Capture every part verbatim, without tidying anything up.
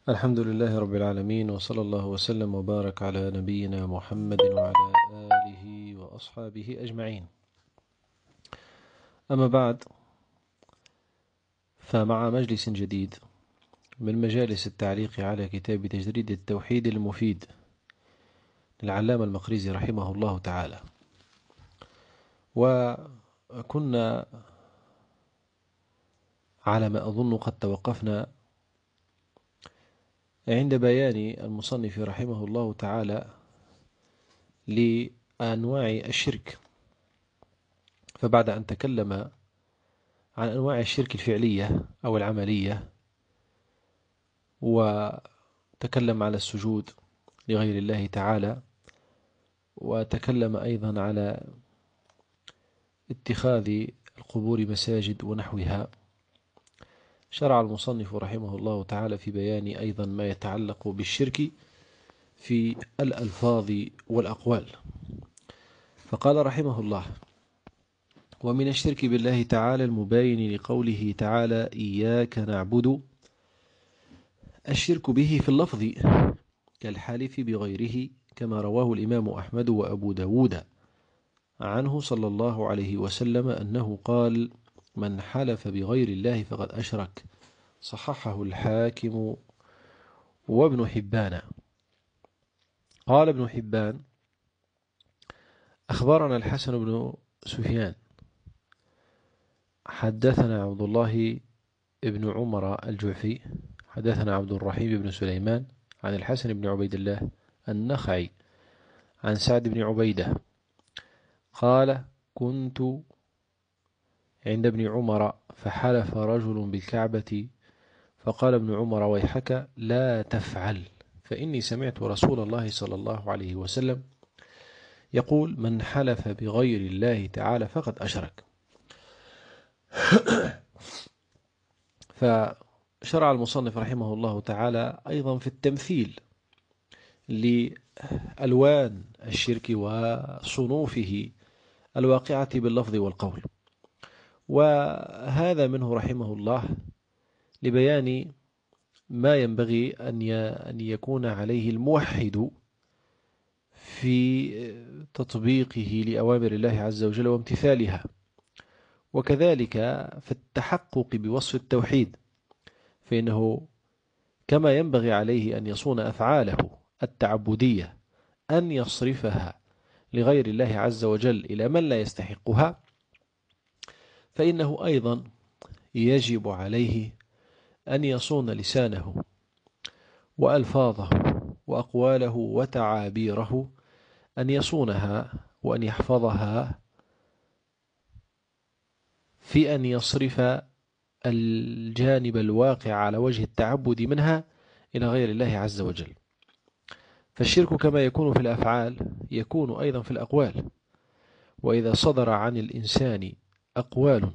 الحمد لله رب العالمين، وصلى الله وسلم وبارك على نبينا محمد وعلى آله وأصحابه أجمعين. أما بعد، فمع مجلس جديد من مجالس التعليق على كتاب تجريد التوحيد المفيد للعلامة المقريزي رحمه الله تعالى. وكنا على ما أظن قد توقفنا عند بيان المصنف رحمه الله تعالى لأنواع الشرك. فبعد أن تكلم عن أنواع الشرك الفعلية أو العملية، وتكلم على السجود لغير الله تعالى، وتكلم أيضا على اتخاذ القبور مساجد ونحوها، شرع المصنف رحمه الله تعالى في بيان أيضا ما يتعلق بالشرك في الألفاظ والأقوال. فقال رحمه الله: ومن الشرك بالله تعالى المباين لقوله تعالى إياك نعبد الشرك به في اللفظ كالحالف بغيره، كما رواه الإمام أحمد وأبو داود عنه صلى الله عليه وسلم أنه قال: من حلف بغير الله فقد أشرك. صححه الحاكم وابن حبان. قال ابن حبان: أخبرنا الحسن بن سفيان حدثنا عبد الله بن عمر الجعفي حدثنا عبد الرحيم بن سليمان عن الحسن بن عبيد الله النخعي عن سعد بن عبيدة قال: كنت عند ابن عمر فحلف رجل بالكعبة فقال ابن عمر: ويحك لا تفعل، فإني سمعت رسول الله صلى الله عليه وسلم يقول: من حلف بغير الله تعالى فقد أشرك. فشرع المصنف رحمه الله تعالى أيضا في التمثيل لألوان الشرك وصنوفه الواقعة باللفظ والقول، وهذا منه رحمه الله لبيان ما ينبغي أن يكون عليه الموحد في تطبيقه لأوامر الله عز وجل وامتثالها، وكذلك في التحقق بوصف التوحيد، فإنه كما ينبغي عليه أن يصون أفعاله التعبدية أن يصرفها لغير الله عز وجل إلى من لا يستحقها، فإنه أيضا يجب عليه أن يصون لسانه وألفاظه وأقواله وتعابيره، أن يصونها وأن يحفظها في أن يصرف الجانب الواقع على وجه التعبد منها إلى غير الله عز وجل. فالشرك كما يكون في الأفعال يكون أيضا في الأقوال، وإذا صدر عن الإنسان أقوال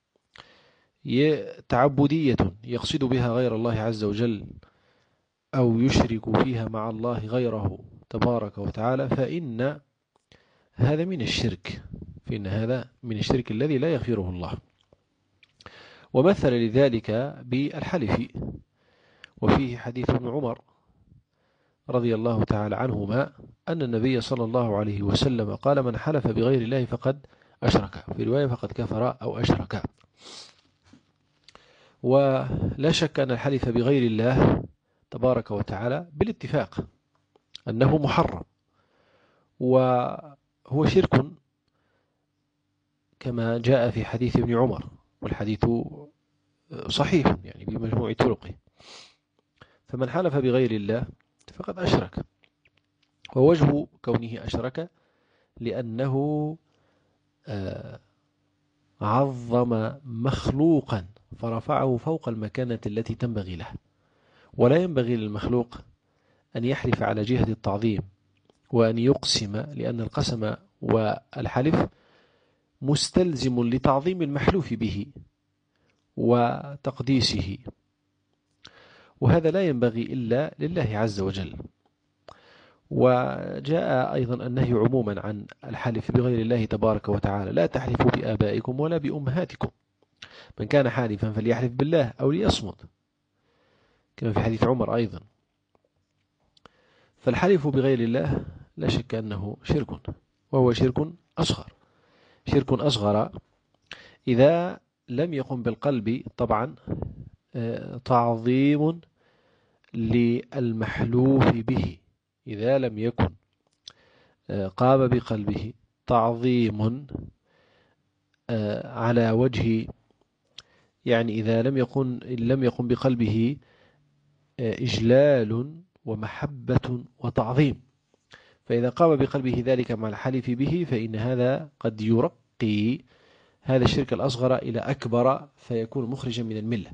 تعبدية يقصد بها غير الله عز وجل أو يشرك فيها مع الله غيره تبارك وتعالى، فإن هذا من الشرك فإن هذا من الشرك الذي لا يغفره الله. ومثل لذلك بالحلف، وفيه حديث ابن عمر رضي الله تعالى عنهما أن النبي صلى الله عليه وسلم قال: من حلف بغير الله فقد أشرك، في رواية فقد كفر أو أشرك. ولا شك أن الحلف بغير الله تبارك وتعالى بالاتفاق أنه محرم، وهو شرك كما جاء في حديث ابن عمر، والحديث صحيح يعني بمجموع طرقه. فمن حلف بغير الله فقد أشرك، ووجه كونه أشرك لأنه عظم مخلوقا فرفعه فوق المكانة التي تنبغي له، ولا ينبغي للمخلوق أن يحلف على جهة التعظيم وأن يقسم، لأن القسم والحلف مستلزم لتعظيم المحلوف به وتقديسه، وهذا لا ينبغي إلا لله عز وجل. وجاء أيضا النهي عموما عن الحلف بغير الله تبارك وتعالى: لا تحلفوا بآبائكم ولا بأمهاتكم، من كان حالفا فليحلف بالله أو ليصمت. كما في حديث عمر أيضا. فالحلف بغير الله لا شك أنه شرك، وهو شرك أصغر. شرك أصغر إذا لم يقم بالقلب طبعا تعظيم للمحلوف به، إذا لم يكن قام بقلبه تعظيم على وجه، يعني إذا لم يكن لم يقم بقلبه إجلال ومحبة وتعظيم، فإذا قام بقلبه ذلك مع الحلف به فإن هذا قد يرقي هذا الشرك الأصغر إلى أكبر فيكون مخرجا من الملة.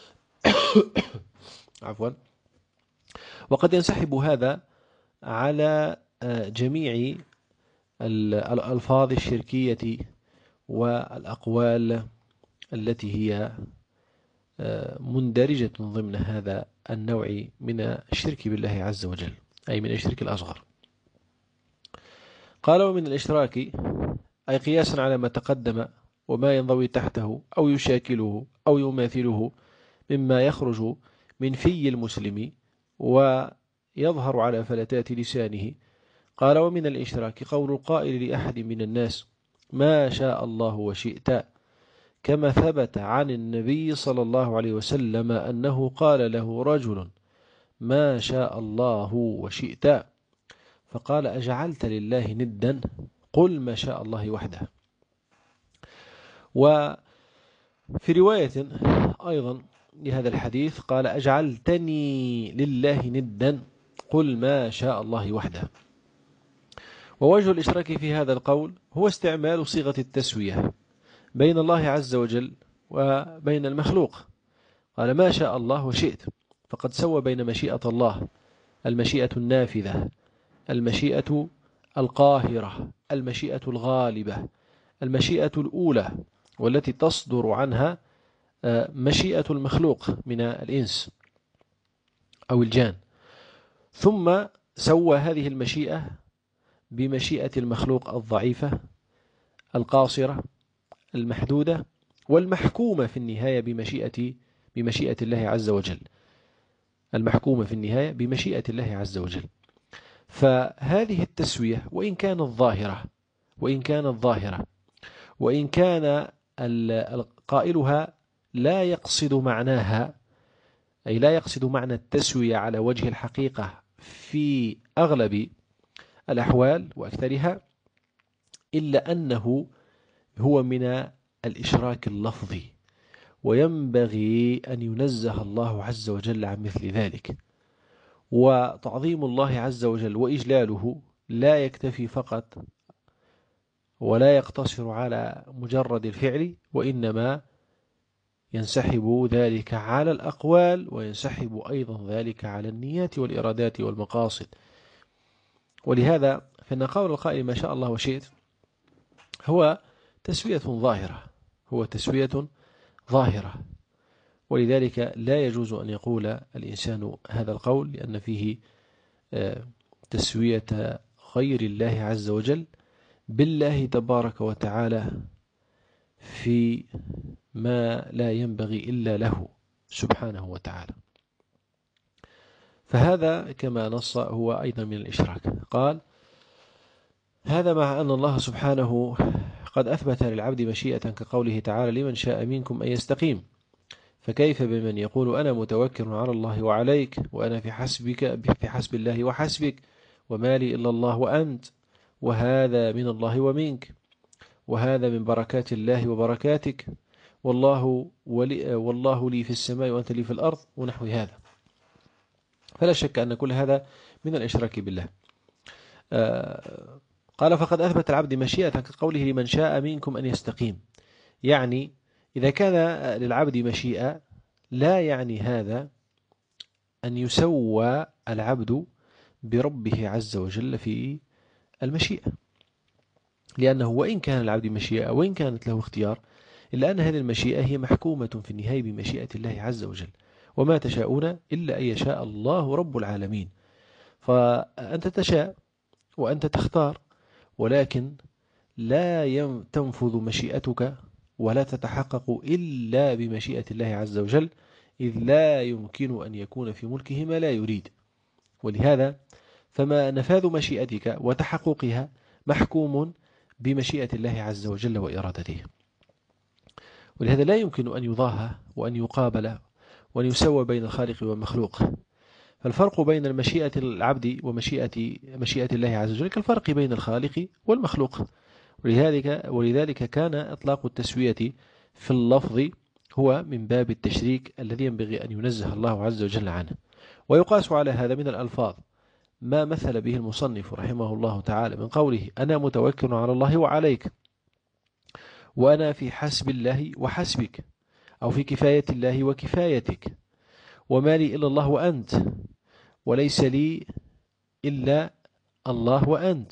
عفوا. وقد ينسحب هذا على جميع الألفاظ الشركية والأقوال التي هي مندرجة ضمن هذا النوع من الشرك بالله عز وجل، أي من الشرك الأصغر. قال: ومن الإشراك أي قياسا على ما تقدم وما ينضوي تحته أو يشاكله أو يماثله مما يخرج من في المسلم ويظهر على فلتات لسانه. قال: ومن الإشراك قول القائل لأحد من الناس ما شاء الله وشئت، كما ثبت عن النبي صلى الله عليه وسلم أنه قال له رجل ما شاء الله وشئت، فقال: أجعلت لله ندا؟ قل ما شاء الله وحده. وفي رواية أيضا لهذا الحديث قال: أجعلتني لله ندا؟ قل ما شاء الله وحده. ووجه الإشراك في هذا القول هو استعمال صيغة التسوية بين الله عز وجل وبين المخلوق. قال: ما شاء الله وشئت، فقد سوى بين مشيئة الله، المشيئة النافذة، المشيئة القاهرة، المشيئة الغالبة، المشيئة الأولى والتي تصدر عنها مشيئة المخلوق من الإنس أو الجان، ثم سوى هذه المشيئة بمشيئة المخلوق الضعيفة القاصرة المحدودة والمحكومة في النهاية بمشيئة بمشيئة الله عز وجل، المحكومة في النهاية بمشيئة الله عز وجل. فهذه التسوية وإن كانت ظاهرة وإن كانت ظاهرة وإن كان قائلها لا يقصد معناها، أي لا يقصد معنى التسوية على وجه الحقيقة في أغلب الأحوال وأكثرها، إلا أنه هو من الإشراك اللفظي، وينبغي أن ينزه الله عز وجل عن مثل ذلك. وتعظيم الله عز وجل وإجلاله لا يكتفي فقط ولا يقتصر على مجرد الفعل، وإنما ينسحب ذلك على الأقوال، وينسحب أيضا ذلك على النيات والإرادات والمقاصد. ولهذا فإن قول القائل ما شاء الله وشئت هو تسوية ظاهرة هو تسوية ظاهرة ولذلك لا يجوز أن يقول الإنسان هذا القول، لأن فيه تسوية غير الله عز وجل بالله تبارك وتعالى في ما لا ينبغي إلا له سبحانه وتعالى. فهذا كما نص هو أيضا من الإشراك. قال: هذا مع أن الله سبحانه قد أثبت للعبد مشيئة كقوله تعالى: لمن شاء منكم أن يستقيم، فكيف بمن يقول أنا متوكل على الله وعليك، وأنا في حسبك في حسب الله وحسبك، وما لي إلا الله وأنت، وهذا من الله ومنك، وهذا من بركات الله وبركاتك، والله, ولي والله لي في السماء وأنت لي في الأرض، ونحو هذا. فلا شك أن كل هذا من الإشراك بالله. آه قال: فقد أثبت العبد مشيئة كقوله لمن شاء منكم أن يستقيم، يعني إذا كان للعبد مشيئة لا يعني هذا أن يسوى العبد بربه عز وجل في المشيئة، لأنه وإن كان العبد مشيئة وإن كانت له اختيار، إلا أن هذه المشيئة هي محكومة في النهاية بمشيئة الله عز وجل، وما تشاءون إلا أن يشاء الله رب العالمين. فأنت تشاء وأنت تختار، ولكن لا تنفذ مشيئتك ولا تتحقق إلا بمشيئة الله عز وجل، إذ لا يمكن أن يكون في ملكه ما لا يريد. ولهذا فما نفاذ مشيئتك وتحققها محكوم بمشيئة الله عز وجل وإرادته. ولهذا لا يمكن أن يضاهى وأن يقابل وأن يسوى بين الخالق والمخلوق. فالفرق بين المشيئة العبد ومشيئة مشيئة الله عز وجل كالفرق بين الخالق والمخلوق. ولذلك ولذلك كان إطلاق التسوية في اللفظ هو من باب التشريك الذي ينبغي أن ينزه الله عز وجل عنه. ويقاس على هذا من الألفاظ ما مثل به المصنف رحمه الله تعالى من قوله أنا متوكل على الله وعليك، وأنا في حسب الله وحسبك، أو في كفاية الله وكفايتك، وما لي إلا الله وأنت، وليس لي إلا الله وأنت،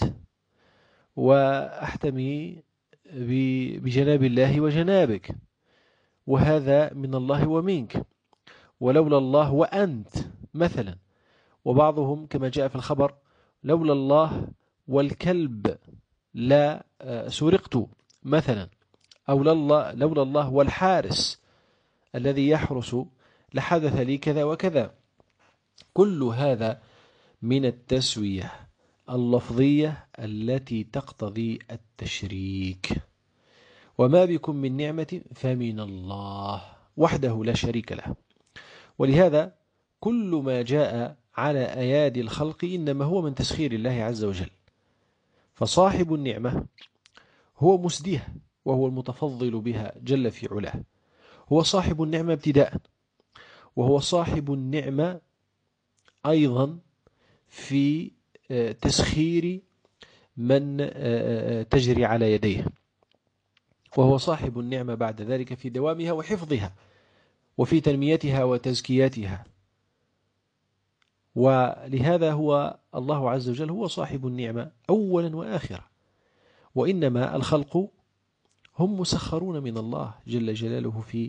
وأحتمي بجناب الله وجنابك، وهذا من الله ومنك، ولولا الله وأنت مثلا. وبعضهم كما جاء في الخبر لولا الله والكلب لا سرقت مثلا، أو لولا الله والحارس الذي يحرس لحدث لي كذا وكذا. كل هذا من التسوية اللفظية التي تقتضي التشريك. وما بكم من نعمة فمن الله وحده لا شريك له. ولهذا كل ما جاء على أيادي الخلق إنما هو من تسخير الله عز وجل. فصاحب النعمة هو مسديها وهو المتفضل بها جل في علاه، هو صاحب النعمة ابتداء، وهو صاحب النعمة أيضا في تسخير من تجري على يديه، وهو صاحب النعمة بعد ذلك في دوامها وحفظها وفي تنميتها وتزكياتها. ولهذا هو الله عز وجل هو صاحب النعمة أولا وآخرا، وإنما الخلق هم مسخرون من الله جل جلاله في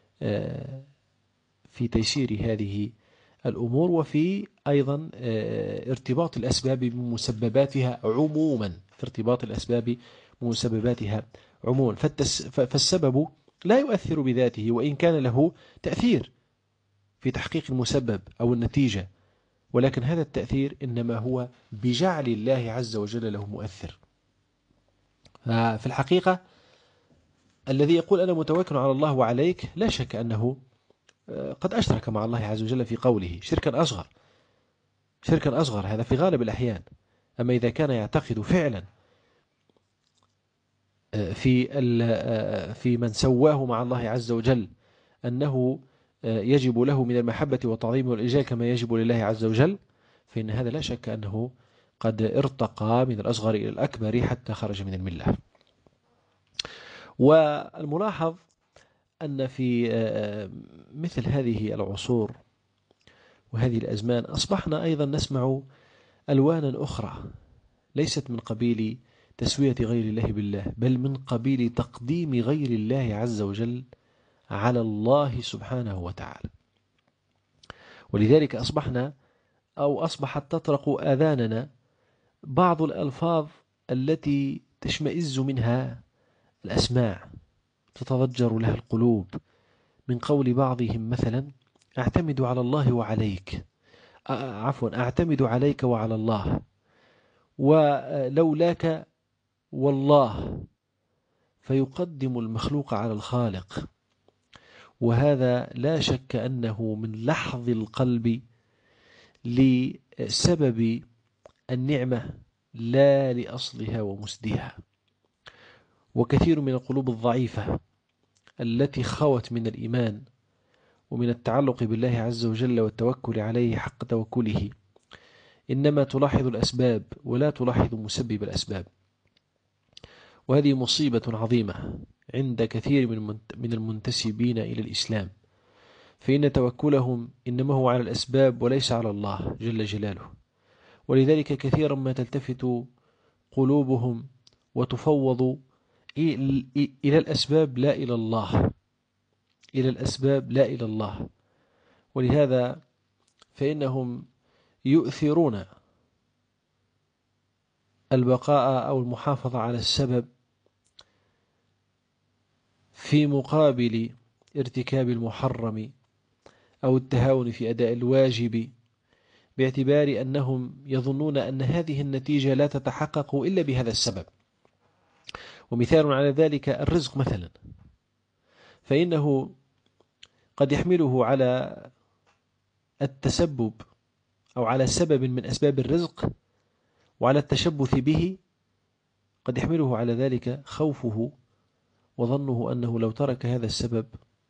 في تيسير هذه الأمور، وفي أيضا ارتباط الأسباب بمسبباتها عموما، في ارتباط الأسباب بمسبباتها عموما. فالسبب لا يؤثر بذاته وإن كان له تأثير في تحقيق المسبب أو النتيجة، ولكن هذا التأثير إنما هو بجعل الله عز وجل له مؤثر. في الحقيقة الذي يقول أنا متوكل على الله وعليك لا شك أنه قد أشرك مع الله عز وجل في قوله شركا أصغر، شركا أصغر هذا في غالب الأحيان. أما إذا كان يعتقد فعلا في في من سواه مع الله عز وجل أنه يجب له من المحبة والتعظيم والإجلال كما يجب لله عز وجل، فإن هذا لا شك أنه قد ارتقى من الأصغر إلى الأكبر حتى خرج من الملة. والملاحظ أن في مثل هذه العصور وهذه الأزمان أصبحنا أيضا نسمع ألوانا أخرى ليست من قبيل تسوية غير الله بالله، بل من قبيل تقديم غير الله عز وجل على الله سبحانه وتعالى. ولذلك أصبحنا أو أصبحت تطرق آذاننا بعض الألفاظ التي تشمئز منها الأسماع، تتضجر لها القلوب، من قول بعضهم مثلا أعتمد على الله وعليك، عفوا أعتمد عليك وعلى الله، ولولاك والله، فيقدم المخلوق على الخالق. وهذا لا شك أنه من لحظ القلب لسبب النعمة لا لأصلها ومسدها. وكثير من القلوب الضعيفة التي خوت من الإيمان ومن التعلق بالله عز وجل والتوكل عليه حق توكله إنما تلاحظ الأسباب ولا تلاحظ مسبب الأسباب، وهذه مصيبة عظيمة عند كثير من المنتسبين إلى الإسلام، فإن توكلهم إنما هو على الأسباب وليس على الله جل جلاله. ولذلك كثيرا ما تلتفت قلوبهم وتفوض إلى الأسباب لا إلى الله، إلى الأسباب لا إلى الله. ولهذا فإنهم يؤثرون البقاء أو المحافظة على السبب في مقابل ارتكاب المحرم أو التهاون في أداء الواجب، باعتبار أنهم يظنون أن هذه النتيجة لا تتحقق إلا بهذا السبب. ومثال على ذلك الرزق مثلا، فإنه قد يحمله على التسبب أو على سبب من أسباب الرزق وعلى التشبث به، قد يحمله على ذلك خوفه وظنه أنه لو ترك هذا السبب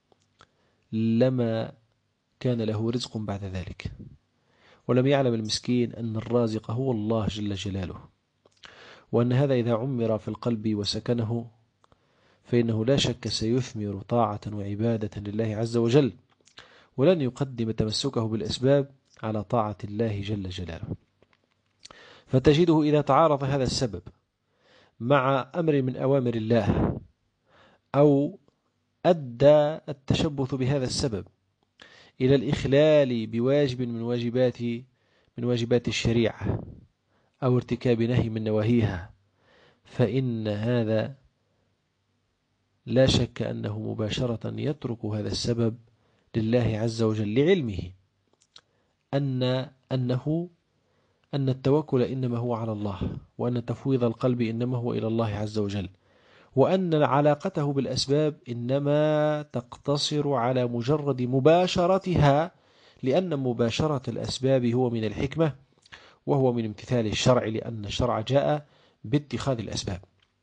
لما كان له رزق بعد ذلك، ولم يعلم المسكين أن الرازق هو الله جل جلاله، وأن هذا إذا عمر في القلب وسكنه فإنه لا شك سيثمر طاعة وعبادة لله عز وجل، ولن يقدم تمسكه بالأسباب على طاعة الله جل جلاله. فتجده إذا تعارض هذا السبب مع أمر من أوامر الله، أو أدى التشبث بهذا السبب إلى الإخلال بواجب من واجبات من واجبات الشريعة، أو ارتكاب نهي من نواهيها، فإن هذا لا شك أنه مباشرة يترك هذا السبب لله عز وجل، لعلمه أن أنه أن التوكل إنما هو على الله، وأن تفويض القلب إنما هو إلى الله عز وجل، وأن علاقته بالأسباب إنما تقتصر على مجرد مباشرتها، لأن مباشرة الأسباب هو من الحكمة وهو من امتثال الشرع، لأن الشرع جاء باتخاذ الأسباب.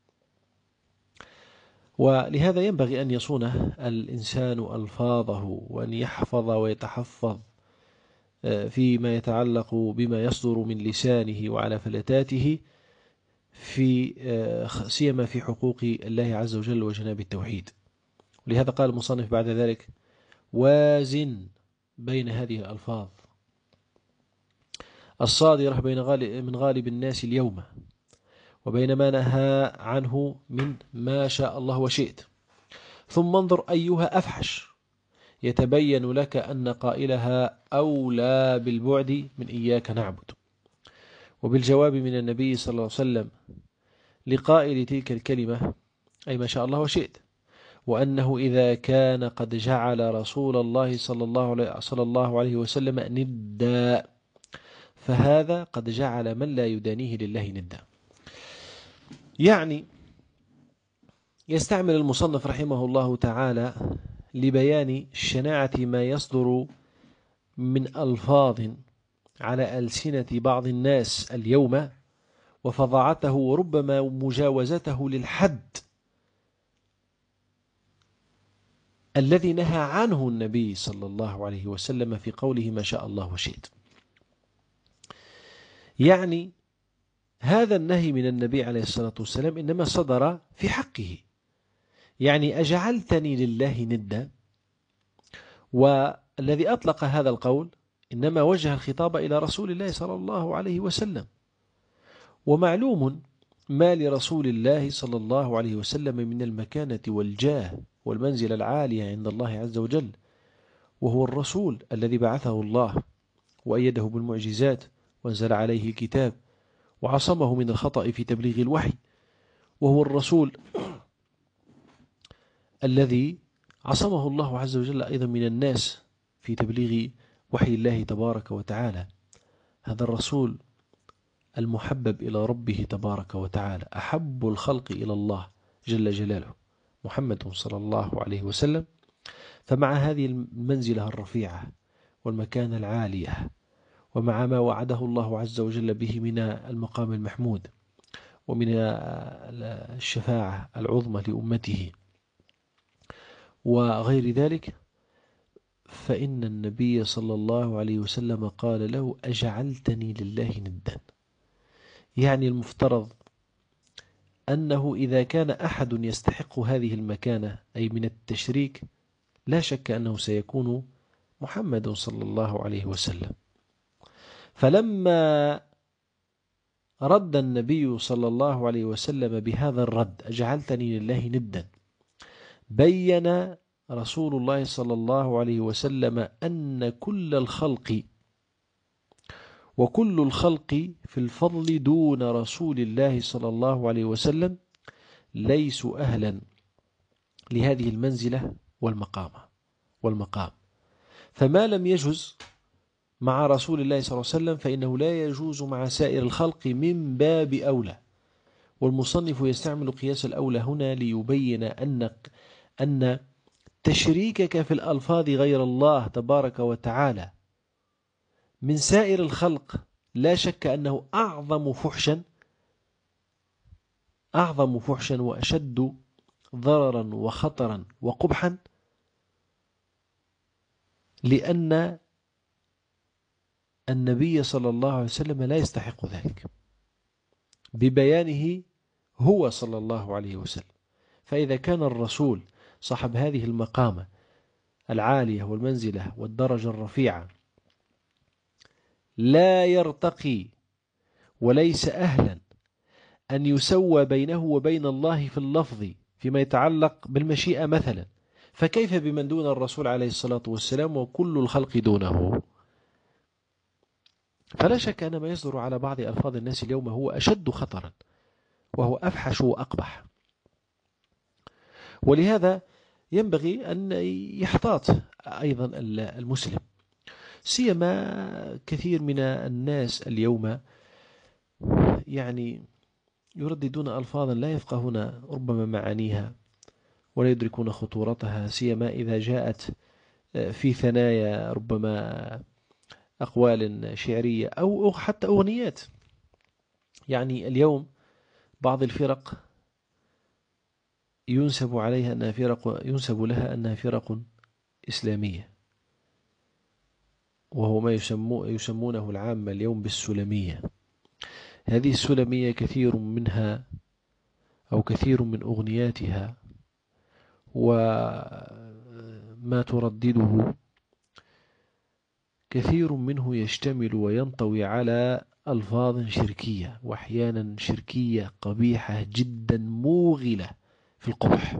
ولهذا ينبغي أن يصون الإنسان ألفاظه، وأن يحفظ ويتحفظ فيما يتعلق بما يصدر من لسانه وعلى فلتاته، في سيما في حقوق الله عز وجل وجناب التوحيد. ولهذا قال المصنف بعد ذلك: وازن بين هذه الألفاظ الصادرة بين غالب من غالب الناس اليوم وبين ما نهى عنه من ما شاء الله وشئت، ثم انظر أيها أفحش، يتبين لك أن قائلها أولى بالبعد من إياك نعبد. وبالجواب من النبي صلى الله عليه وسلم لقائل تلك الكلمة، أي ما شاء الله وشئت، وأنه إذا كان قد جعل رسول الله صلى الله عليه, صلى الله عليه وسلم ندا، فهذا قد جعل من لا يدانيه لله ندا. يعني يستعمل المصنف رحمه الله تعالى لبيان شناعة ما يصدر من ألفاظ على ألسنة بعض الناس اليوم، وفظاعته وربما مجاوزته للحد الذي نهى عنه النبي صلى الله عليه وسلم في قوله ما شاء الله وشئت. يعني هذا النهي من النبي عليه الصلاة والسلام إنما صدر في حقه، يعني أجعلتني لله ندا، والذي أطلق هذا القول إنما وجه الخطاب إلى رسول الله صلى الله عليه وسلم. ومعلوم ما لرسول الله صلى الله عليه وسلم من المكانة والجاه والمنزلة العالية عند الله عز وجل، وهو الرسول الذي بعثه الله وأيده بالمعجزات وانزل عليه الكتاب وعصمه من الخطأ في تبليغ الوحي، وهو الرسول الذي عصمه الله عز وجل أيضا من الناس في تبليغ وحي الله تبارك وتعالى. هذا الرسول المحبب إلى ربه تبارك وتعالى، أحب الخلق إلى الله جل جلاله محمد صلى الله عليه وسلم. فمع هذه المنزلة الرفيعة والمكانة العالية، ومع ما وعده الله عز وجل به من المقام المحمود ومن الشفاعة العظمى لأمته وغير ذلك، فإن النبي صلى الله عليه وسلم قال له أجعلتني لله ندا. يعني المفترض أنه إذا كان أحد يستحق هذه المكانة أي من التشريك، لا شك أنه سيكون محمد صلى الله عليه وسلم. فلما رد النبي صلى الله عليه وسلم بهذا الرد أجعلتني لله ندا، بين رسول الله صلى الله عليه وسلم أن كل الخلق وكل الخلق في الفضل دون رسول الله صلى الله عليه وسلم ليسوا أهلا لهذه المنزلة والمقام والمقام فما لم يجز مع رسول الله صلى الله عليه وسلم فإنه لا يجوز مع سائر الخلق من باب أولى. والمصنف يستعمل قياس الأولى هنا ليبين أن أن تشريكك في الألفاظ غير الله تبارك وتعالى من سائر الخلق لا شك أنه أعظم فحشا أعظم فحشا وأشد ضررا وخطرا وقبحا، لأن النبي صلى الله عليه وسلم لا يستحق ذلك ببيانه هو صلى الله عليه وسلم. فإذا كان الرسول صاحب هذه المقامة العالية والمنزلة والدرجة الرفيعة لا يرتقي وليس أهلا أن يسوى بينه وبين الله في اللفظ فيما يتعلق بالمشيئة مثلا، فكيف بمن دون الرسول عليه الصلاة والسلام وكل الخلق دونه؟ فلا شك أن ما يصدر على بعض ألفاظ الناس اليوم هو أشد خطرا وهو أفحش وأقبح. ولهذا ينبغي أن يحتاط أيضا المسلم، سيما كثير من الناس اليوم يعني يرددون ألفاظا لا يفقهون ربما معانيها ولا يدركون خطورتها، سيما إذا جاءت في ثنايا ربما أقوال شعرية أو حتى أغنيات. يعني اليوم بعض الفرق ينسب عليها أنها فرق ينسب لها أنها فرق إسلامية، وهو ما يسمو يسمونه العامة اليوم بالسلمية. هذه السلمية كثير منها أو كثير من أغنياتها وما تردده كثير منه يشتمل وينطوي على ألفاظ شركية، وأحيانا شركية قبيحة جدا موغلة في القبح،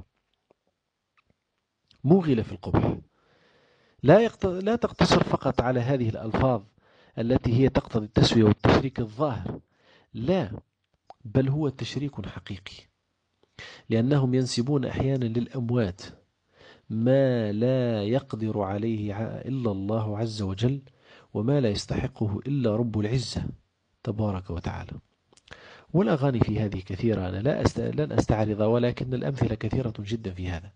موغلة في القبح. لا يقت... لا تقتصر فقط على هذه الألفاظ التي هي تقتضي التسوية والتشريك الظاهر، لا، بل هو تشريك حقيقي، لأنهم ينسبون أحيانا للأموات ما لا يقدر عليه إلا الله عز وجل، وما لا يستحقه إلا رب العزة تبارك وتعالى. والأغاني في هذه كثيرة، أنا لا أست... لن أستعرض، ولكن الأمثلة كثيرة جدا في هذا.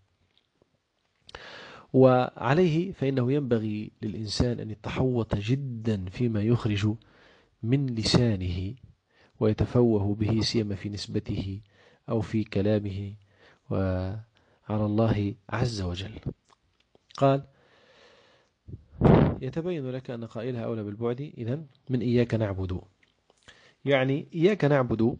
وعليه فإنه ينبغي للإنسان أن يتحوط جدا فيما يخرج من لسانه ويتفوه به، سيما في نسبته أو في كلامه وعلى الله عز وجل. قال: يتبين لك أن قائلها أولى بالبعد إذن من إياك نعبد. يعني إياك نعبد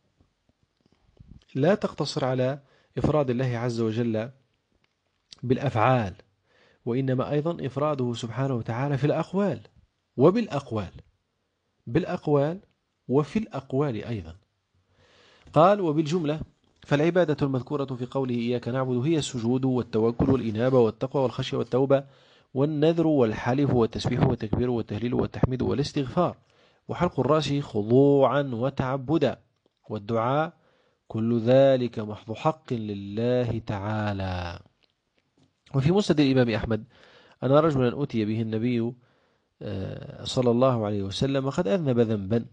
لا تقتصر على إفراد الله عز وجل بالأفعال، وإنما أيضا إفراده سبحانه وتعالى في الأقوال وبالأقوال، بالأقوال وفي الأقوال أيضا. قال: وبالجملة فالعبادة المذكورة في قوله إياك نعبد هي السجود والتوكل والإنابة والتقوى والخشية والتوبة والنذر والحلف والتسبيح والتكبير والتهليل والتحميد والاستغفار وحلق الرأس خضوعا وتعبدا والدعاء، كل ذلك محض حق لله تعالى. وفي مسند الإمام أحمد أن رجلا أتي به النبي صلى الله عليه وسلم قد أذنب ذنبا،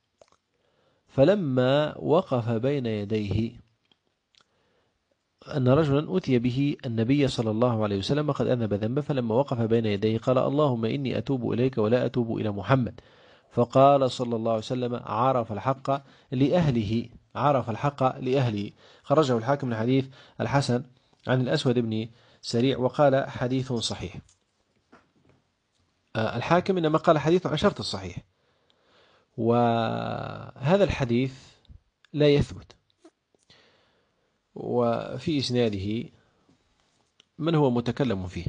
فلما وقف بين يديه أن رجلا أتي به النبي صلى الله عليه وسلم قد أذنب ذنبا فلما وقف بين يديه قال: اللهم إني أتوب إليك ولا أتوب إلى محمد. فقال صلى الله عليه وسلم: عرف الحق لأهله، عرف الحق لأهله. خرجه الحاكم من حديث الحسن عن الأسود بن سريع وقال حديث صحيح. الحاكم إنما قال حديث عن شرط الصحيح، وهذا الحديث لا يثبت، وفي إسناده من هو متكلم فيه،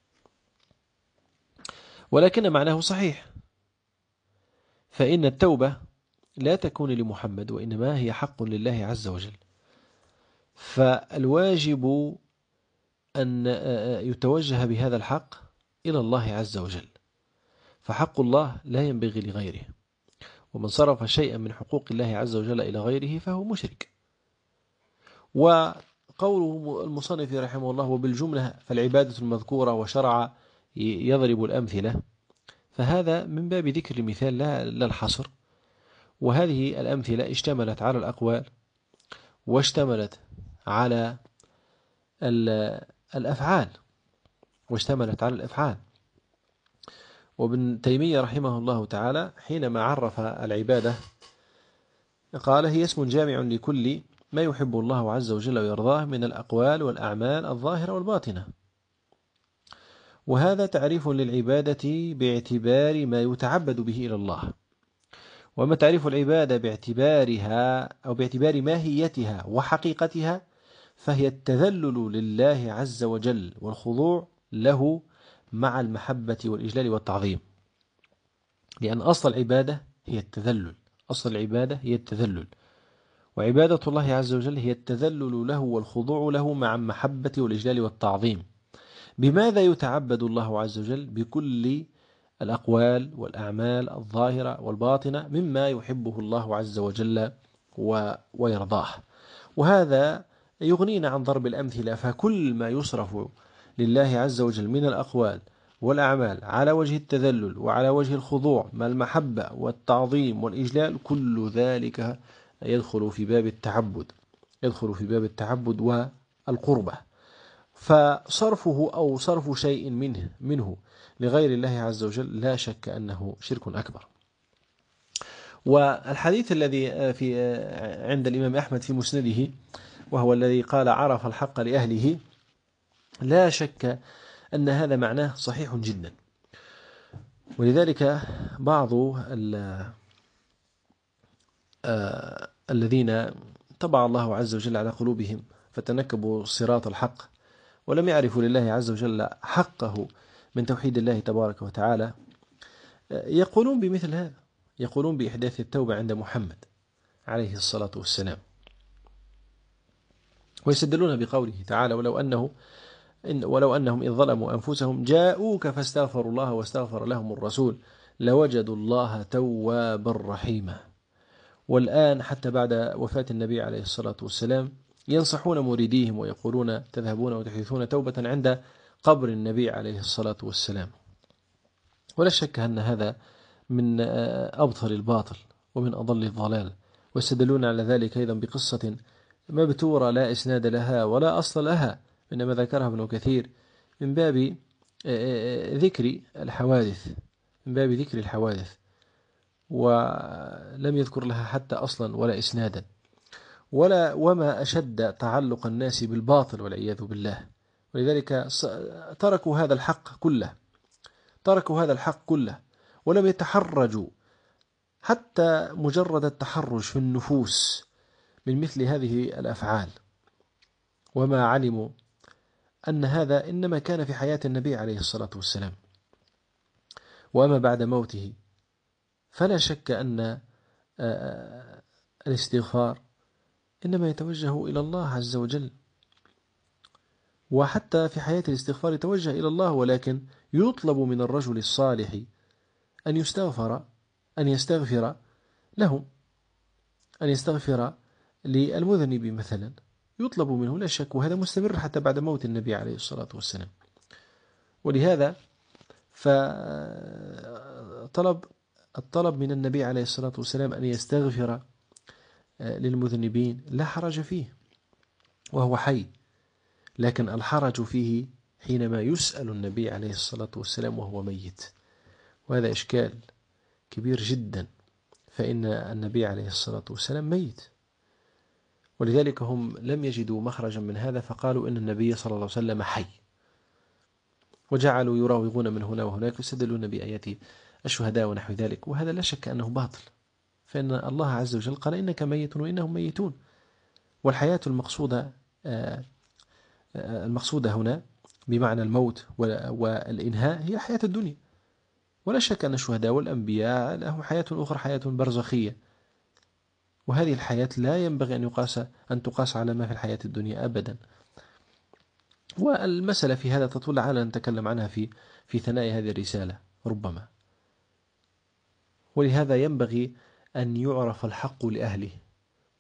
ولكن معناه صحيح، فإن التوبة لا تكون لمحمد وإنما هي حق لله عز وجل. فالواجب أن يتوجه بهذا الحق إلى الله عز وجل، فحق الله لا ينبغي لغيره، ومن صرف شيئا من حقوق الله عز وجل إلى غيره فهو مشرك. وقوله المصنف رحمه الله: وبالجملة فالعبادة المذكورة وشرع يضرب الأمثلة، فهذا من باب ذكر المثال لا الحصر. وهذه الأمثلة اشتملت على الأقوال واشتملت على الأفعال واشتملت على الأفعال. وابن تيمية رحمه الله تعالى حينما عرف العبادة قال: هي اسم جامع لكل ما يحب الله عز وجل ويرضاه من الأقوال والأعمال الظاهرة والباطنة. وهذا تعريف للعبادة باعتبار ما يتعبد به إلى الله. وما تعريف العبادة باعتبارها أو باعتبار ماهيتها وحقيقتها، فهي التذلل لله عز وجل والخضوع له مع المحبة والإجلال والتعظيم. لأن أصل العبادة هي التذلل، أصل العبادة هي التذلل، وعبادة الله عز وجل هي التذلل له والخضوع له مع المحبة والإجلال والتعظيم. بماذا يتعبد الله عز وجل؟ بكل الأقوال والأعمال الظاهرة والباطنة مما يحبه الله عز وجل ويرضاه. وهذا يغنينا عن ضرب الأمثلة، فكل ما يصرف لله عز وجل من الأقوال والأعمال على وجه التذلل وعلى وجه الخضوع مع المحبة والتعظيم والإجلال، كل ذلك يدخل في باب التعبد، يدخل في باب التعبد والقربة. فصرفه أو صرف شيء منه منه لغير الله عز وجل لا شك أنه شرك أكبر. والحديث الذي في عند الإمام أحمد في مسنده، وهو الذي قال: عرف الحق لأهله، لا شك أن هذا معناه صحيح جدا. ولذلك بعض الذين طبع الله عز وجل على قلوبهم فتنكبوا صراط الحق ولم يعرفوا لله عز وجل حقه من توحيد الله تبارك وتعالى، يقولون بمثل هذا، يقولون بإحداث التوبة عند محمد عليه الصلاة والسلام، ويستدلون بقوله تعالى: ولو أنه إن ولو أنهم إذ ظلموا أنفسهم جاءوك فاستغفروا الله واستغفر لهم الرسول لوجدوا الله توابا رحيما. والآن حتى بعد وفاة النبي عليه الصلاة والسلام ينصحون مريديهم ويقولون: تذهبون وتحدثون توبة عند قبر النبي عليه الصلاة والسلام. ولا شك أن هذا من أبطل الباطل ومن أضل الضلال. ويستدلون على ذلك أيضا بقصة مبتورة لا إسناد لها ولا أصل لها، إنما ذكرها ابن كثير من باب ذكر الحوادث، من باب ذكر الحوادث، ولم يذكر لها حتى أصلا ولا إسنادا. ولا وما أشد تعلق الناس بالباطل والعياذ بالله. ولذلك تركوا هذا الحق كله، تركوا هذا الحق كله ولم يتحرجوا حتى مجرد التحرج في النفوس من مثل هذه الأفعال، وما علموا أن هذا إنما كان في حياة النبي عليه الصلاة والسلام. وأما بعد موته فلا شك أن الاستغفار إنما يتوجه إلى الله عز وجل، وحتى في حياة الاستغفار يتوجه إلى الله، ولكن يطلب من الرجل الصالح أن يستغفر أن يستغفر لهم، أن يستغفر للمذنب مثلا، يطلب منه لا شك، وهذا مستمر حتى بعد موت النبي عليه الصلاة والسلام. ولهذا فطلب الطلب من النبي عليه الصلاة والسلام أن يستغفر للمذنبين لا حرج فيه وهو حي، لكن الحرج فيه حينما يسأل النبي عليه الصلاة والسلام وهو ميت، وهذا إشكال كبير جدا، فإن النبي عليه الصلاة والسلام ميت. ولذلك هم لم يجدوا مخرجا من هذا، فقالوا إن النبي صلى الله عليه وسلم حي، وجعلوا يراوغون من هنا وهناك يستدلون بآيات الشهداء ونحو ذلك، وهذا لا شك أنه باطل، فإن الله عز وجل قال: إنك ميت وإنهم ميتون. والحياة المقصودة المقصودة هنا بمعنى الموت والإنهاء هي حياة الدنيا. ولا شك أن الشهداء والأنبياء لهم حياة أخرى، حياة برزخية، وهذه الحياة لا ينبغي أن يقاس أن تقاس على ما في الحياة الدنيا أبدا. والمسألة في هذا تطول على أن نتكلم عنها في في ثناء هذه الرسالة ربما. ولهذا ينبغي أن يعرف الحق لأهله،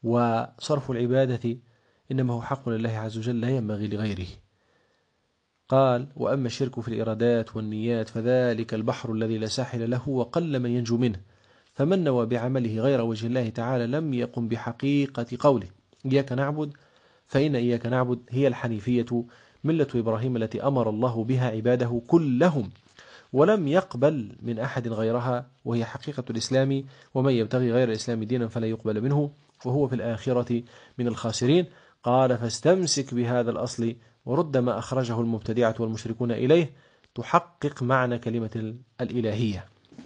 وصرف العبادة إنما هو حق لله عز وجل لا ينبغي لغيره. قال: وأما الشرك في الإرادات والنيات فذلك البحر الذي لا ساحل له وقل من ينجو منه، فمن نوى بعمله غير وجه الله تعالى لم يقم بحقيقة قوله إياك نعبد، فإن إياك نعبد هي الحنيفية ملة إبراهيم التي أمر الله بها عباده كلهم، ولم يقبل من أحد غيرها، وهي حقيقة الإسلام، ومن يبتغي غير الإسلام دينا فلا يقبل منه وهو في الآخرة من الخاسرين. قال: فاستمسك بهذا الأصل ورد ما أخرجه المبتدعة والمشركون إليه تحقق معنى كلمة الإلهية.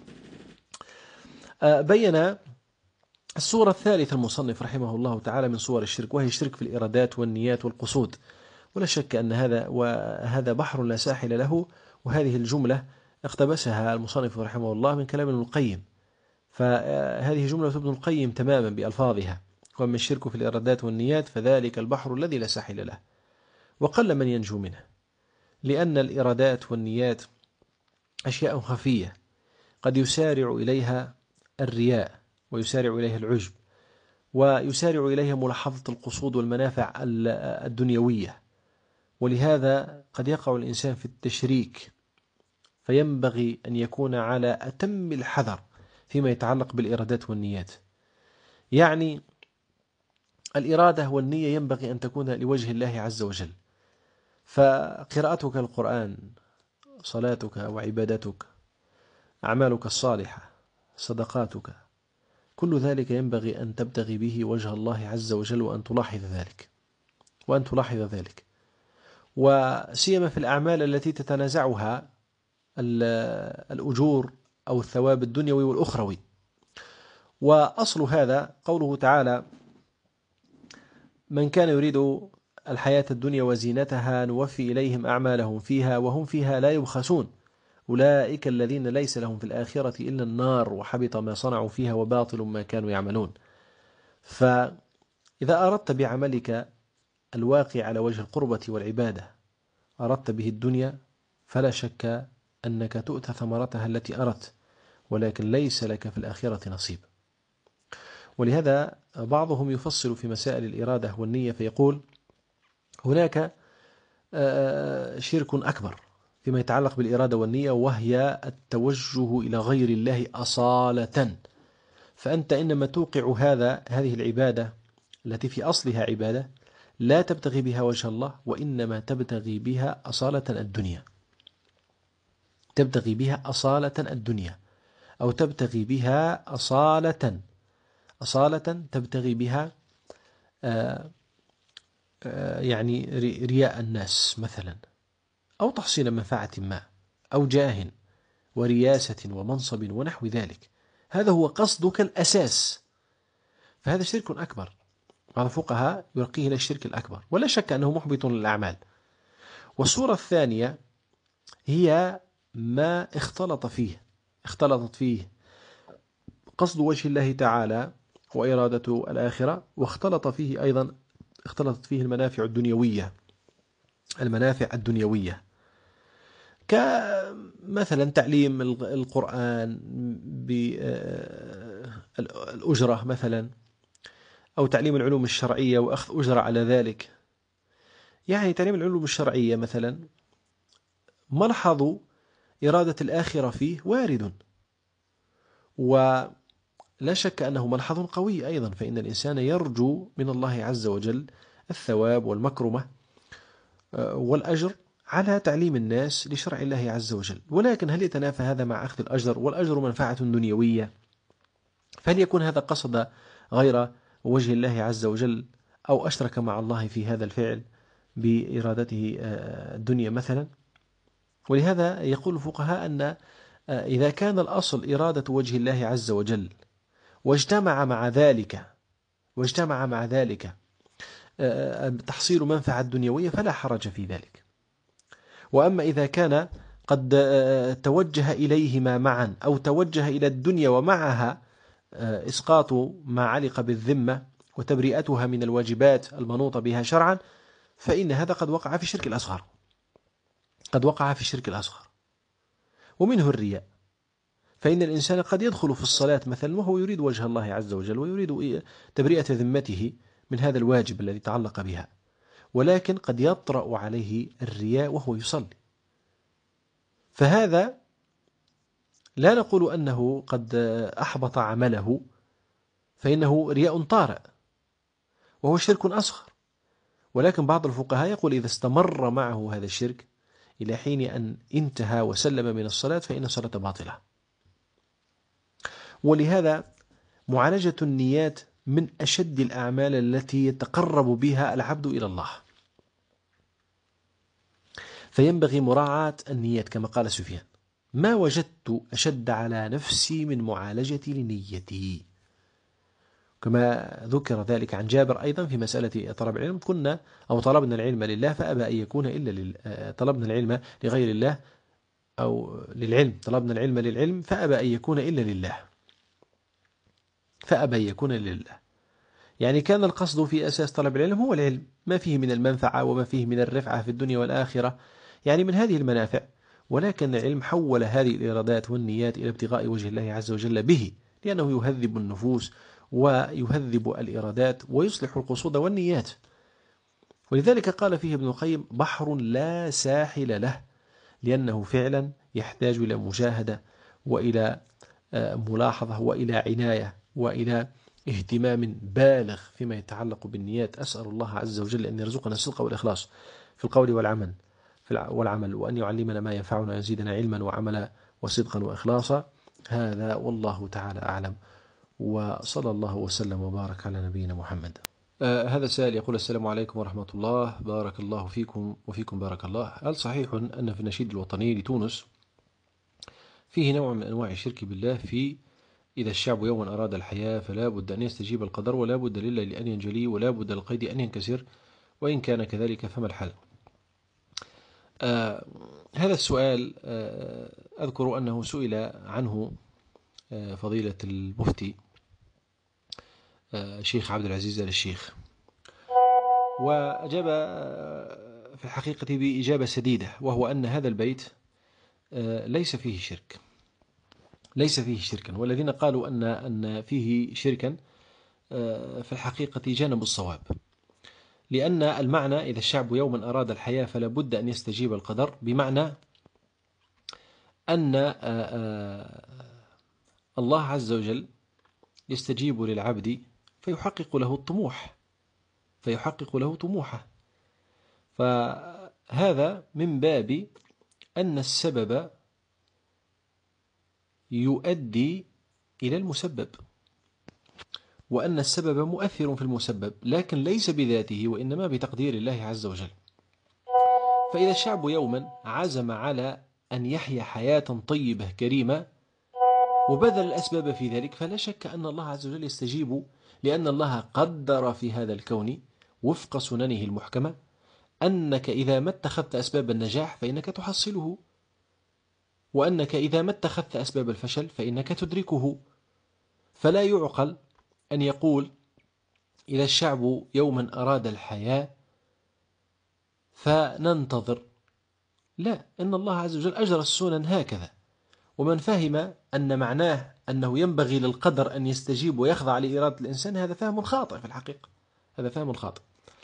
بين الصورة الثالثة المصنف رحمه الله تعالى من صور الشرك، وهي الشرك في الإرادات والنيات والقصود. ولا شك أن هذا وهذا بحر لا ساحل له، وهذه الجملة اقتبسها المصنف رحمه الله من كلام ابن القيم، فهذه جملة ابن القيم تماما بألفاظها: وأما الشرك في الإرادات والنيات فذلك البحر الذي لا ساحل له وقل من ينجو منه، لأن الإرادات والنيات أشياء خفية قد يسارع إليها الرياء، ويسارع إليها العجب، ويسارع إليها ملاحظة القصود والمنافع الدنيوية، ولهذا قد يقع الإنسان في التشريك، فينبغي أن يكون على أتم الحذر فيما يتعلق بالإرادات والنيات. يعني الإرادة والنية ينبغي أن تكون لوجه الله عز وجل، فقراءتك القرآن، صلاتك وعبادتك، أعمالك الصالحة، صدقاتك، كل ذلك ينبغي أن تبتغي به وجه الله عز وجل، وأن تلاحظ ذلك وأن تلاحظ ذلك وسيما في الأعمال التي تتنازعها الأجور أو الثواب الدنيوي والأخروي. وأصل هذا قوله تعالى: من كان يريد الحياة الدنيا وزينتها نوفي إليهم أعمالهم فيها وهم فيها لا يبخسون أولئك الذين ليس لهم في الآخرة إلا النار وحبط ما صنعوا فيها وباطل ما كانوا يعملون. فإذا أردت بعملك الواقع على وجه القربة والعبادة أردت به الدنيا، فلا شك أنك تؤتى ثمرتها التي أردت، ولكن ليس لك في الآخرة نصيب. ولهذا بعضهم يفصل في مسائل الإرادة والنية فيقول: هناك شرك أكبر فيما يتعلق بالإرادة والنية، وهي التوجه إلى غير الله أصالة. فأنت إنما توقع هذا هذه العبادة التي في أصلها عبادة لا تبتغي بها وجه الله، وإنما تبتغي بها أصالة الدنيا، تبتغي بها أصالة الدنيا، أو تبتغي بها أصالة أصالة تبتغي بها آآ آآ يعني رياء الناس مثلا، أو تحصيل منفعة ما، أو جاه ورياسة ومنصب ونحو ذلك. هذا هو قصدك الأساس، فهذا شرك أكبر. بعض الفقهاء يرقيه إلى الشرك الأكبر، ولا شك أنه محبط للأعمال. والصورة الثانية هي ما اختلط فيه اختلطت فيه قصد وجه الله تعالى وإرادة الآخرة، واختلط فيه أيضا اختلطت فيه المنافع الدنيوية المنافع الدنيوية كمثلا تعليم القرآن بالأجرة مثلا، أو تعليم العلوم الشرعية وأخذ أجرة على ذلك. يعني تعليم العلوم الشرعية مثلا ملحظ إرادة الآخرة فيه وارد، ولا شك أنه ملحظ قوي أيضا، فإن الإنسان يرجو من الله عز وجل الثواب والمكرمة والأجر على تعليم الناس لشرع الله عز وجل. ولكن هل يتنافى هذا مع أخذ الأجر؟ والأجر منفعة دنيوية، فهل يكون هذا قصد غير وجه الله عز وجل، أو أشرك مع الله في هذا الفعل بإرادته الدنيا مثلا؟ ولهذا يقول الفقهاء أن إذا كان الأصل إرادة وجه الله عز وجل واجتمع مع ذلك واجتمع مع ذلك تحصيل منفعة دنيوية فلا حرج في ذلك. وأما إذا كان قد توجه إليهما معا، أو توجه إلى الدنيا ومعها إسقاط ما علق بالذمة وتبرئتها من الواجبات المنوطة بها شرعا، فإن هذا قد وقع في الشرك الأصغر قد وقع في الشرك الأصغر ومنه الرياء. فإن الإنسان قد يدخل في الصلاة مثلا وهو يريد وجه الله عز وجل، ويريد تبرئة ذمته من هذا الواجب الذي تعلق بها، ولكن قد يطرأ عليه الرياء وهو يصلي، فهذا لا نقول أنه قد أحبط عمله، فإنه رياء طارئ وهو شرك أصغر. ولكن بعض الفقهاء يقول إذا استمر معه هذا الشرك إلى حين أن انتهى وسلم من الصلاة فإن الصلاة باطلة. ولهذا معالجة النيات من أشد الأعمال التي يتقرب بها العبد إلى الله، فينبغي مراعاة النيات كما قال سفيان: ما وجدت أشد على نفسي من معالجة لنيتي. كما ذكر ذلك عن جابر أيضا في مسألة طلب العلم: كنا أو طلبنا العلم لله فأبى أن يكون إلا لله، طلبنا العلم لغير الله أو للعلم طلبنا العلم للعلم فأبى أن يكون إلا لله، فأبى أن يكون إلا لله. يعني كان القصد في أساس طلب العلم هو العلم، ما فيه من المنفعة وما فيه من الرفعة في الدنيا والآخرة، يعني من هذه المنافع. ولكن العلم حول هذه الإرادات والنيات إلى ابتغاء وجه الله عز وجل به، لأنه يهذب النفوس ويهذب الإرادات ويصلح القصود والنيات. ولذلك قال فيه ابن القيم: بحر لا ساحل له، لأنه فعلا يحتاج إلى مجاهدة وإلى ملاحظة وإلى عناية وإلى اهتمام بالغ فيما يتعلق بالنيات. أسأل الله عز وجل أن يرزقنا الصدق والإخلاص في القول والعمل والعمل وأن يعلمنا ما ينفعنا ويزيدنا علما وعملا وصدقا وإخلاصا. هذا والله تعالى أعلم، وصلى الله وسلم وبارك على نبينا محمد. آه هذا سائل يقول: السلام عليكم ورحمة الله، بارك الله فيكم وفيكم بارك الله. هل صحيح أن في النشيد الوطني لتونس فيه نوع من أنواع الشرك بالله في إذا الشعب يوما أراد الحياة فلا بد أن يستجيب القدر ولا بد لله لأن ينجلي ولا بد للقيد أن ينكسر، وإن كان كذلك فما الحل؟ آه هذا السؤال آه أذكر أنه سئل عنه آه فضيلة المفتي آه شيخ عبد العزيز آل الشيخ، وأجاب آه في الحقيقة بإجابة سديدة، وهو أن هذا البيت آه ليس فيه شرك، ليس فيه شركا. والذين قالوا أن أن فيه شركا في الحقيقة جانب الصواب، لأن المعنى إذا الشعب يوما أراد الحياة فلا بد أن يستجيب القدر، بمعنى أن الله عز وجل يستجيب للعبد فيحقق له الطموح، فيحقق له طموحه. فهذا من باب أن السبب يؤدي إلى المسبب، وأن السبب مؤثر في المسبب، لكن ليس بذاته وإنما بتقدير الله عز وجل. فإذا الشعب يوما عزم على أن يحيا حياة طيبة كريمة وبذل الأسباب في ذلك، فلا شك أن الله عز وجل يستجيب، لأن الله قدر في هذا الكون وفق سننه المحكمة أنك إذا ما اتخذت أسباب النجاح فإنك تحصله، وأنك إذا ما اتخذت أسباب الفشل فإنك تدركه. فلا يعقل أن يقول إذا الشعب يوما أراد الحياة فننتظر، لا، إن الله عز وجل أجرى السنن هكذا. ومن فهم أن معناه أنه ينبغي للقدر أن يستجيب ويخضع لإرادة الإنسان، هذا فهم خاطئ في الحقيقة، هذا فهم خاطئ.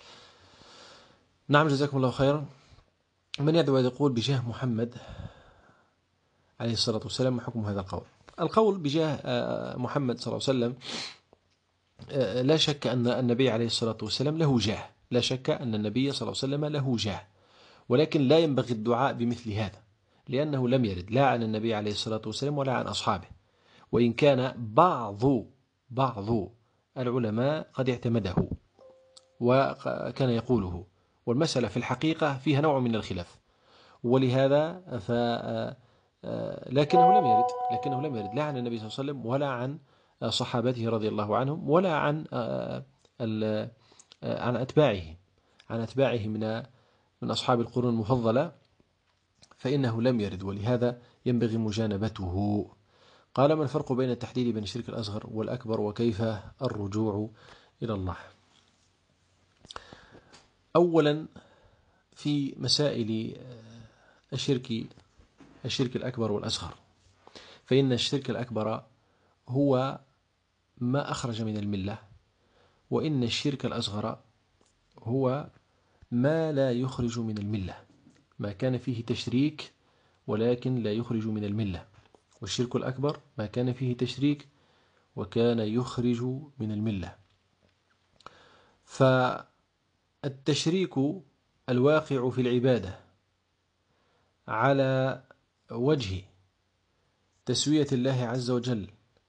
نعم، جزاكم الله خيرا. من يدعو يقول بجاه محمد عليه الصلاة والسلام، حكم هذا القول؟ القول بجاه محمد صلى الله عليه وسلم لا شك أن النبي عليه الصلاة والسلام له جاه، لا شك أن النبي صلى الله عليه وسلم له جاه، ولكن لا ينبغي الدعاء بمثل هذا، لأنه لم يرد لا عن النبي عليه الصلاة والسلام ولا عن أصحابه، وإن كان بعض بعض العلماء قد اعتمده وكان يقوله، والمسألة في الحقيقة فيها نوع من الخلاف، ولهذا ف لكنه لم يرد لكنه لم يرد لا عن النبي صلى الله عليه وسلم ولا عن صحابته رضي الله عنهم ولا عن عن أتباعه عن أتباعه من من أصحاب القرون المفضلة، فإنه لم يرد، ولهذا ينبغي مجانبته. قال: ما الفرق بين التحديد بين الشرك الأصغر والأكبر، وكيف الرجوع إلى الله؟ أولا، في مسائل الشرك الشرك الأكبر والأصغر، فإن الشرك الأكبر هو ما أخرج من الملة، وإن الشرك الأصغر هو ما لا يخرج من الملة، ما كان فيه تشريك ولكن لا يخرج من الملة. والشرك الأكبر ما كان فيه تشريك وكان يخرج من الملة. فالتشريك الواقع في العبادة على وجه تسوية الله عز وجل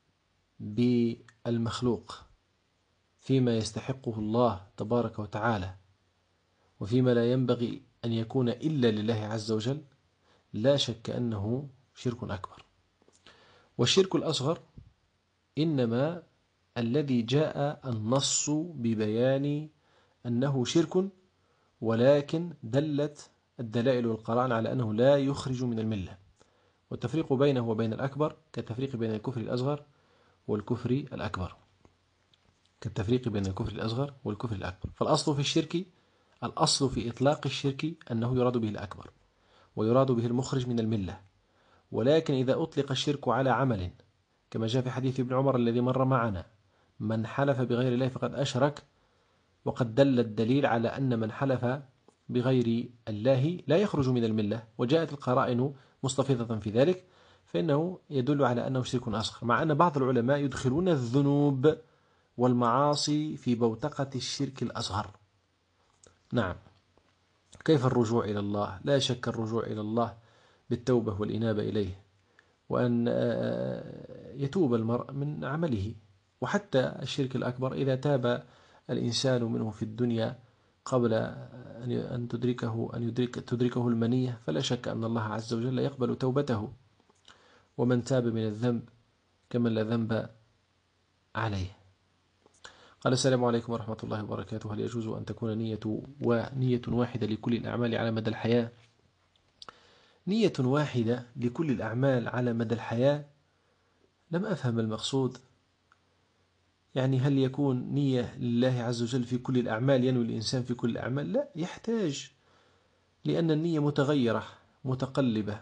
بالمخلوق فيما يستحقه الله تبارك وتعالى وفيما لا ينبغي أن يكون إلا لله عز وجل، لا شك أنه شرك أكبر. والشرك الأصغر إنما الذي جاء النص ببيان أنه شرك ولكن دلت الدلائل والقرائن على أنه لا يخرج من الملة. والتفريق بينه وبين الأكبر كالتفريق بين الكفر الأصغر والكفر الأكبر كالتفريق بين الكفر الأصغر والكفر الأكبر. فالأصل في الشرك، الأصل في إطلاق الشرك أنه يراد به الأكبر ويراد به المخرج من الملة. ولكن إذا أطلق الشرك على عمل كما جاء في حديث ابن عمر الذي مر معنا: من حلف بغير الله فقد أشرك، وقد دل الدليل على أن من حلف بغير الله لا يخرج من الملة، وجاءت القرائن مستفيضة في ذلك، فإنه يدل على أنه شرك أصغر، مع أن بعض العلماء يدخلون الذنوب والمعاصي في بوتقة الشرك الأصغر. نعم. كيف الرجوع إلى الله؟ لا شك الرجوع إلى الله بالتوبة والإنابة إليه، وأن يتوب المرء من عمله. وحتى الشرك الأكبر إذا تاب الإنسان منه في الدنيا قبل أن تدركه أن يدرك تدركه المنية، فلا شك أن الله عز وجل يقبل توبته. ومن تاب من الذنب كمن لا ذنب عليه. قال: السلام عليكم ورحمة الله وبركاته. هل يجوز أن تكون نية ونية واحدة لكل الأعمال على مدى الحياة؟ نية واحدة لكل الأعمال على مدى الحياة؟ لم أفهم المقصود. يعني هل يكون نية لله عز وجل في كل الأعمال، ينوي الإنسان في كل الأعمال؟ لا، يحتاج، لأن النية متغيرة متقلبة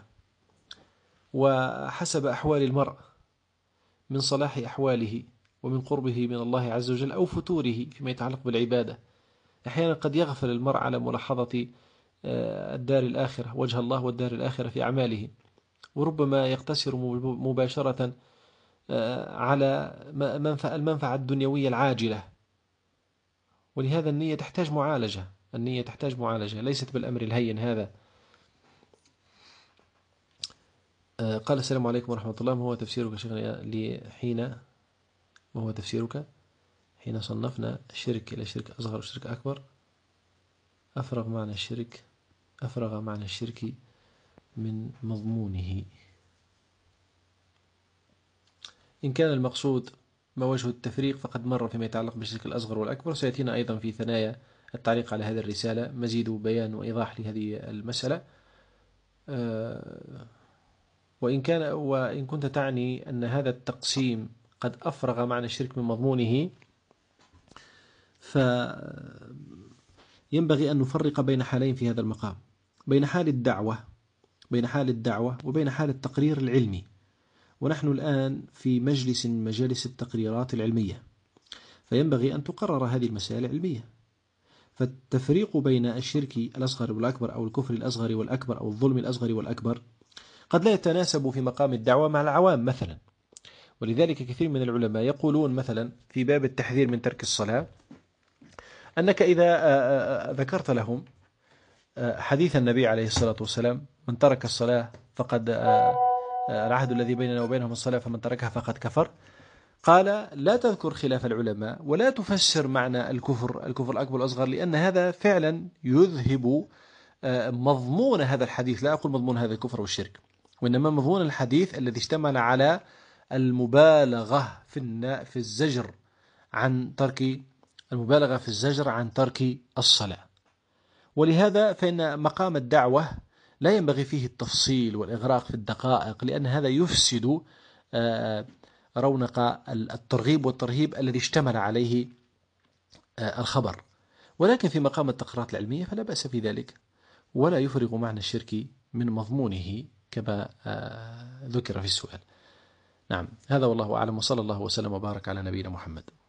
وحسب أحوال المرء من صلاح أحواله ومن قربه من الله عز وجل أو فتوره فيما يتعلق بالعبادة. أحيانا قد يغفل المرء على ملاحظة الدار الآخرة، وجه الله والدار الآخرة في أعماله، وربما يقتصر مباشرة على المنفعة الدنيوية العاجلة. ولهذا النية تحتاج معالجة، النية تحتاج معالجة، ليست بالأمر الهين هذا. قال: السلام عليكم ورحمة الله. ما هو تفسيرك شيخنا لحين ما هو تفسيرك حين صنفنا الشرك إلى شرك أصغر وشرك أكبر؟ أفرغ معنى الشرك أفرغ معنى الشرك من مضمونه. إن كان المقصود ما وجه التفريق فقد مر فيما يتعلق بالشرك الأصغر والأكبر، سيأتينا أيضا في ثنايا التعليق على هذه الرسالة مزيد بيان وإيضاح لهذه المسألة. وإن كان وإن كنت تعني أن هذا التقسيم قد أفرغ معنى الشرك من مضمونه، فينبغي أن نفرق بين حالين في هذا المقام، بين حال الدعوة بين حال الدعوة وبين حال التقرير العلمي. ونحن الآن في مجلس من مجالس التقريرات العلمية، فينبغي أن تقرر هذه المسائل العلمية. فالتفريق بين الشرك الأصغر والأكبر أو الكفر الأصغر والأكبر أو الظلم الأصغر والأكبر قد لا يتناسب في مقام الدعوة مع العوام مثلا. ولذلك كثير من العلماء يقولون مثلا في باب التحذير من ترك الصلاة أنك إذا ذكرت لهم حديث النبي عليه الصلاة والسلام: من ترك الصلاة فقد العهد الذي بيننا وبينهم الصلاة فمن تركها فقد كفر، قال: لا تذكر خلاف العلماء ولا تفسر معنى الكفر الكفر الأكبر والأصغر، لأن هذا فعلا يذهب مضمون هذا الحديث. لا أقول مضمون هذا الكفر والشرك، وإنما مضمون الحديث الذي اشتمل على المبالغة في في الزجر عن ترك المبالغة في الزجر عن ترك الصلاة. ولهذا فإن مقام الدعوة لا ينبغي فيه التفصيل والإغراق في الدقائق، لأن هذا يفسد رونق الترغيب والترهيب الذي اشتمل عليه الخبر. ولكن في مقام التقريرات العلمية فلا بأس في ذلك، ولا يفرغ معنى الشرك من مضمونه كما ذكر في السؤال. نعم، هذا والله أعلم، وصلى الله وسلم وبارك على نبينا محمد.